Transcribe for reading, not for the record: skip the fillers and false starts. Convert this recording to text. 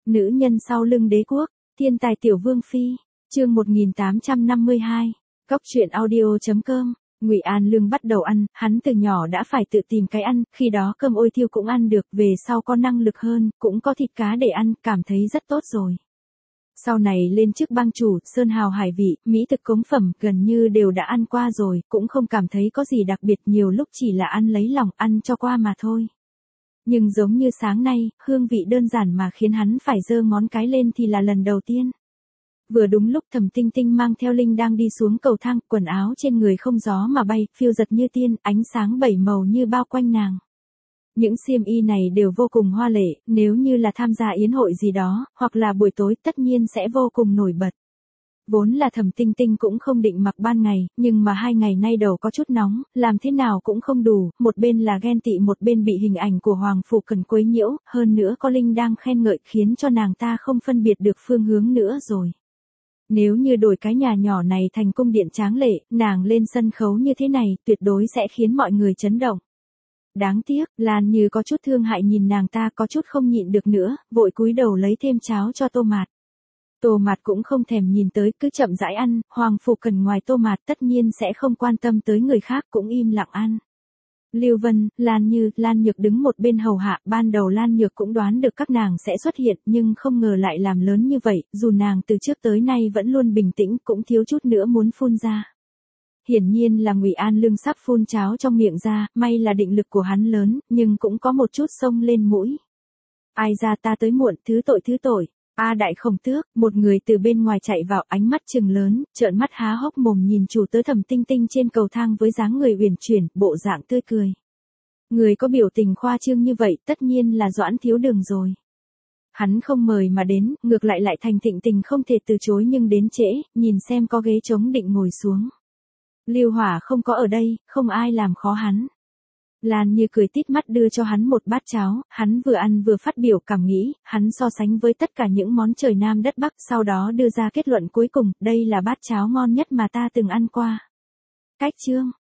Nữ nhân sau lưng đế quốc, thiên tài tiểu vương phi, chương 1852, góc truyện audio.com. Ngụy An Lương bắt đầu ăn, hắn từ nhỏ đã phải tự tìm cái ăn, khi đó cơm ôi thiêu cũng ăn được, về sau có năng lực hơn, cũng có thịt cá để ăn, cảm thấy rất tốt rồi. Sau này lên chức bang chủ, sơn hào hải vị, mỹ thực cống phẩm, gần như đều đã ăn qua rồi, cũng không cảm thấy có gì đặc biệt, nhiều lúc chỉ là ăn lấy lòng, ăn cho qua mà thôi. Nhưng giống như sáng nay, hương vị đơn giản mà khiến hắn phải giơ ngón cái lên thì là lần đầu tiên. Vừa đúng lúc Thẩm Tinh Tinh mang theo Linh đang đi xuống cầu thang, quần áo trên người không gió mà bay, phiêu giật như tiên, ánh sáng bảy màu như bao quanh nàng. Những xiêm y này đều vô cùng hoa lệ, nếu như là tham gia yến hội gì đó, hoặc là buổi tối tất nhiên sẽ vô cùng nổi bật. Vốn là Thẩm Tinh Tinh cũng không định mặc ban ngày, nhưng mà 2 ngày nay đầu có chút nóng, làm thế nào cũng không đủ, một bên là ghen tị một bên bị hình ảnh của Hoàng Phủ Cần quấy nhiễu, hơn nữa có Linh đang khen ngợi khiến cho nàng ta không phân biệt được phương hướng nữa rồi. Nếu như đổi cái nhà nhỏ này thành cung điện tráng lệ, nàng lên sân khấu như thế này, tuyệt đối sẽ khiến mọi người chấn động. Đáng tiếc, Lan Như có chút thương hại nhìn nàng ta, có chút không nhịn được nữa, vội cúi đầu lấy thêm cháo cho Tô Mạt. Tô Mạt cũng không thèm nhìn tới, cứ chậm rãi ăn, Hoàng Phủ Cần ngoài Tô Mạt tất nhiên sẽ không quan tâm tới người khác, cũng im lặng ăn. Lưu Vân, Lan Như, Lan Nhược đứng một bên hầu hạ, ban đầu Lan Nhược cũng đoán được các nàng sẽ xuất hiện, nhưng không ngờ lại làm lớn như vậy, dù nàng từ trước tới nay vẫn luôn bình tĩnh, cũng thiếu chút nữa muốn phun ra. Hiển nhiên là Ngụy An Lương sắp phun cháo trong miệng ra, may là định lực của hắn lớn, nhưng cũng có một chút xông lên mũi. Ai ra ta tới muộn, thứ tội. A đại khổng tước, một người từ bên ngoài chạy vào, ánh mắt trừng lớn, trợn mắt há hốc mồm nhìn chủ tớ Thẩm Tinh Tinh trên cầu thang với dáng người uyển chuyển, bộ dạng tươi cười. Người có biểu tình khoa trương như vậy, tất nhiên là Doãn Thiếu Đường rồi. Hắn không mời mà đến, ngược lại thành Thịnh Tình không thể từ chối, nhưng đến trễ, nhìn xem có ghế trống định ngồi xuống. Lưu Hỏa không có ở đây, không ai làm khó hắn. Lan Như cười tít mắt đưa cho hắn một bát cháo, hắn vừa ăn vừa phát biểu cảm nghĩ, hắn so sánh với tất cả những món trời Nam đất Bắc, sau đó đưa ra kết luận cuối cùng, đây là bát cháo ngon nhất mà ta từng ăn qua. Cách chương,